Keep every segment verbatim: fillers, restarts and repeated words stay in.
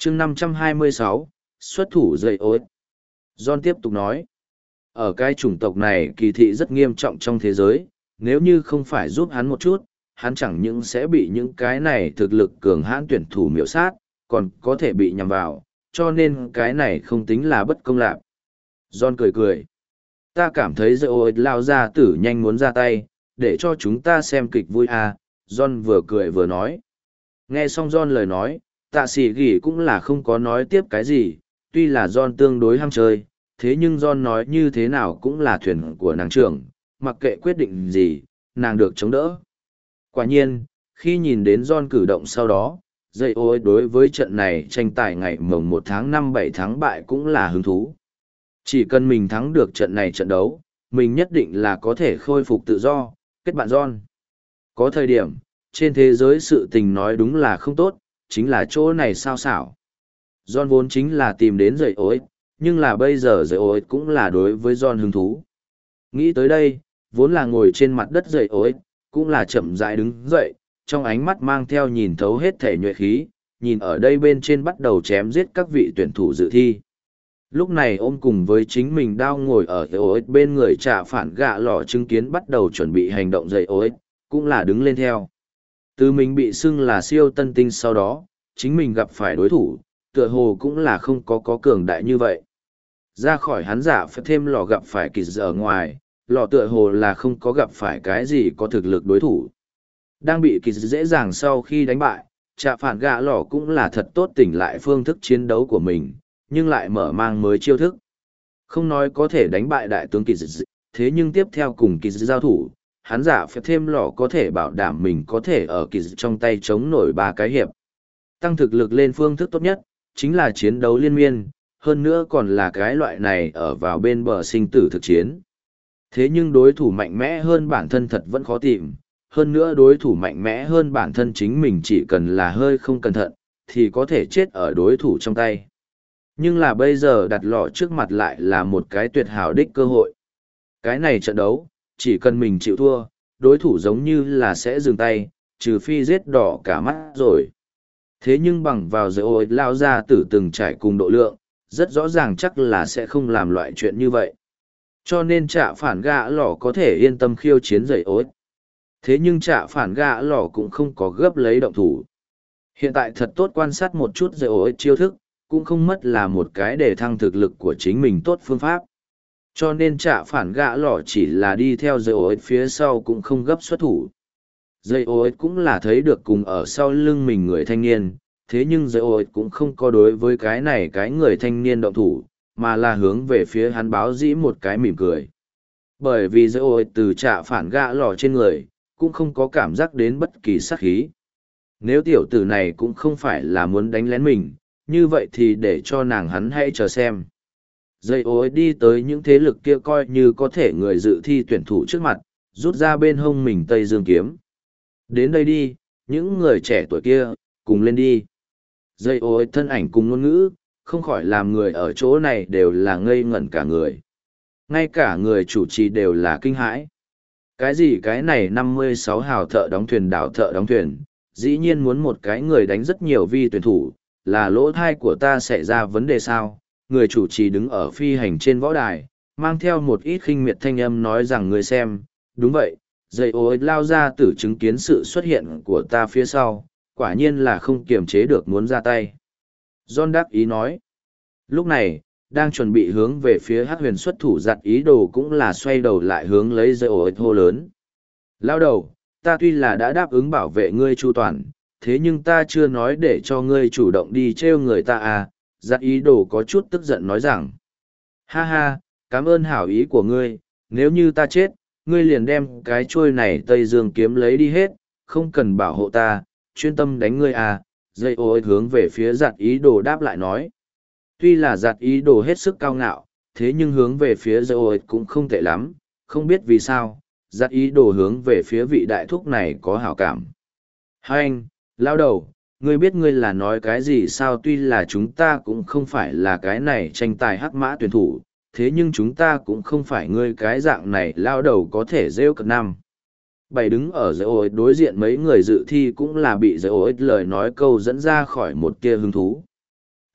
chương năm trăm hai mươi sáu, xuất thủ dậy ối. John tiếp tục nói, ở cái chủng tộc này kỳ thị rất nghiêm trọng trong thế giới, nếu như không phải giúp hắn một chút, hắn chẳng những sẽ bị những cái này thực lực cường hãn tuyển thủ miểu sát, còn có thể bị nhằm vào, cho nên cái này không tính là bất công lạc. John cười cười. Ta cảm thấy dậy ối lao ra tử nhanh muốn ra tay, để cho chúng ta xem kịch vui à, John vừa cười vừa nói. Nghe xong John lời nói, tạ sĩ gỉ cũng là không có nói tiếp cái gì, tuy là John tương đối ham chơi, thế nhưng John nói như thế nào cũng là thuyền của nàng trưởng, mặc kệ quyết định gì, nàng được chống đỡ. Quả nhiên, khi nhìn đến John cử động sau đó, dậy ôi đối với trận này tranh tài ngày mồng một tháng năm bảy tháng bại cũng là hứng thú. Chỉ cần mình thắng được trận này trận đấu, mình nhất định là có thể khôi phục tự do, kết bạn John. Có thời điểm, trên thế giới sự tình nói đúng là không tốt, chính là chỗ này sao xảo. John vốn chính là tìm đến dậy ối, nhưng là bây giờ dậy ối cũng là đối với John hứng thú. Nghĩ tới đây, vốn là ngồi trên mặt đất dậy ối, cũng là chậm rãi đứng dậy, trong ánh mắt mang theo nhìn thấu hết thể nhuệ khí, nhìn ở đây bên trên bắt đầu chém giết các vị tuyển thủ dự thi. Lúc này ôm cùng với chính mình đao ngồi ở dậy ối bên người trả phản gạ lọ chứng kiến bắt đầu chuẩn bị hành động dậy ối, cũng là đứng lên theo. Từ mình bị xưng là siêu tân tinh sau đó, chính mình gặp phải đối thủ, tựa hồ cũng là không có có cường đại như vậy. Ra khỏi hắn giả phải thêm lò gặp phải kỳ ở ngoài, lò tựa hồ là không có gặp phải cái gì có thực lực đối thủ. Đang bị kỳ dễ dàng sau khi đánh bại, trạ phản gạ lò cũng là thật tốt tỉnh lại phương thức chiến đấu của mình, nhưng lại mở mang mới chiêu thức. Không nói có thể đánh bại đại tướng kỳ thế nhưng tiếp theo cùng kỳ giao thủ, hắn giả phải thêm lò có thể bảo đảm mình có thể ở kỳ trong tay chống nổi ba cái hiệp. Tăng thực lực lên phương thức tốt nhất, chính là chiến đấu liên miên, hơn nữa còn là cái loại này ở vào bên bờ sinh tử thực chiến. Thế nhưng đối thủ mạnh mẽ hơn bản thân thật vẫn khó tìm, hơn nữa đối thủ mạnh mẽ hơn bản thân chính mình chỉ cần là hơi không cẩn thận, thì có thể chết ở đối thủ trong tay. Nhưng là bây giờ đặt lọ trước mặt lại là một cái tuyệt hảo đích cơ hội. Cái này trận đấu, chỉ cần mình chịu thua, đối thủ giống như là sẽ dừng tay, trừ phi giết đỏ cả mắt rồi. Thế nhưng bằng vào dây ôi lao ra tử từng trải cùng độ lượng, rất rõ ràng chắc là sẽ không làm loại chuyện như vậy. Cho nên trả phản gạ lỏ có thể yên tâm khiêu chiến dây ôi. Thế nhưng trả phản gạ lỏ cũng không có gấp lấy động thủ. Hiện tại thật tốt quan sát một chút dây ôi chiêu thức, cũng không mất là một cái để thăng thực lực của chính mình tốt phương pháp. Cho nên trả phản gạ lỏ chỉ là đi theo dây ôi phía sau cũng không gấp xuất thủ. Dây ôi cũng là thấy được cùng ở sau lưng mình người thanh niên, thế nhưng dây ôi cũng không có đối với cái này cái người thanh niên động thủ, mà là hướng về phía hắn báo dĩ một cái mỉm cười. Bởi vì dây ôi từ trả phản gạ lỏ trên người, cũng không có cảm giác đến bất kỳ sát khí. Nếu tiểu tử này cũng không phải là muốn đánh lén mình, như vậy thì để cho nàng hắn hãy chờ xem. Dây ối đi tới những thế lực kia coi như có thể người dự thi tuyển thủ trước mặt, rút ra bên hông mình Tây Dương kiếm. Đến đây đi, những người trẻ tuổi kia, cùng lên đi. Dây ối thân ảnh cùng ngôn ngữ, không khỏi làm người ở chỗ này đều là ngây ngẩn cả người. Ngay cả người chủ trì đều là kinh hãi. Cái gì cái này năm mươi sáu hào thợ đóng thuyền đảo thợ đóng thuyền, dĩ nhiên muốn một cái người đánh rất nhiều vi tuyển thủ, là lỗ thai của ta xảy ra vấn đề sao? Người chủ trì đứng ở phi hành trên võ đài, mang theo một ít khinh miệt thanh âm nói rằng người xem, đúng vậy, dây ối lao ra tử chứng kiến sự xuất hiện của ta phía sau, quả nhiên là không kiềm chế được muốn ra tay. John đáp ý nói. Lúc này, đang chuẩn bị hướng về phía hát huyền xuất thủ giặt ý đồ cũng là xoay đầu lại hướng lấy dây ối hô lớn. Lao đầu, ta tuy là đã đáp ứng bảo vệ ngươi chu toàn, thế nhưng ta chưa nói để cho ngươi chủ động đi trêu người ta à, giặt ý đồ có chút tức giận nói rằng. Ha ha, cảm ơn hảo ý của ngươi, nếu như ta chết, ngươi liền đem cái chuôi này Tây Dương kiếm lấy đi hết, không cần bảo hộ ta, chuyên tâm đánh ngươi à, dây ôi hướng về phía giặt ý đồ đáp lại nói. Tuy là giặt ý đồ hết sức cao ngạo, thế nhưng hướng về phía dây ôi cũng không tệ lắm, không biết vì sao, giặt ý đồ hướng về phía vị đại thúc này có hảo cảm. Hai anh, lao đầu, ngươi biết ngươi là nói cái gì sao, tuy là chúng ta cũng không phải là cái này tranh tài hắc mã tuyển thủ, thế nhưng chúng ta cũng không phải ngươi cái dạng này lao đầu có thể rêu cực năm. Bảy đứng ở dây ối đối diện mấy người dự thi cũng là bị dây ối lời nói câu dẫn ra khỏi một kia hứng thú.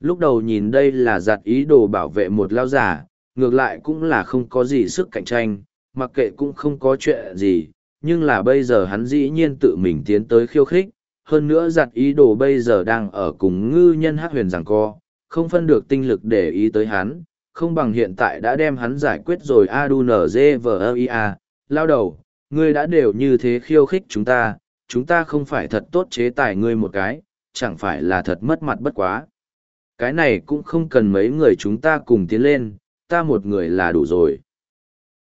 Lúc đầu nhìn đây là giặt ý đồ bảo vệ một lao giả, ngược lại cũng là không có gì sức cạnh tranh, mặc kệ cũng không có chuyện gì, nhưng là bây giờ hắn dĩ nhiên tự mình tiến tới khiêu khích, hơn nữa giặt ý đồ bây giờ đang ở cùng ngư nhân hắc huyền giằng co, không phân được tinh lực để ý tới hắn, không bằng hiện tại đã đem hắn giải quyết rồi a đu nờ dê vờ i a, lao đầu, ngươi đã đều như thế khiêu khích chúng ta, chúng ta không phải thật tốt chế tài ngươi một cái, chẳng phải là thật mất mặt bất quá. Cái này cũng không cần mấy người chúng ta cùng tiến lên, ta một người là đủ rồi.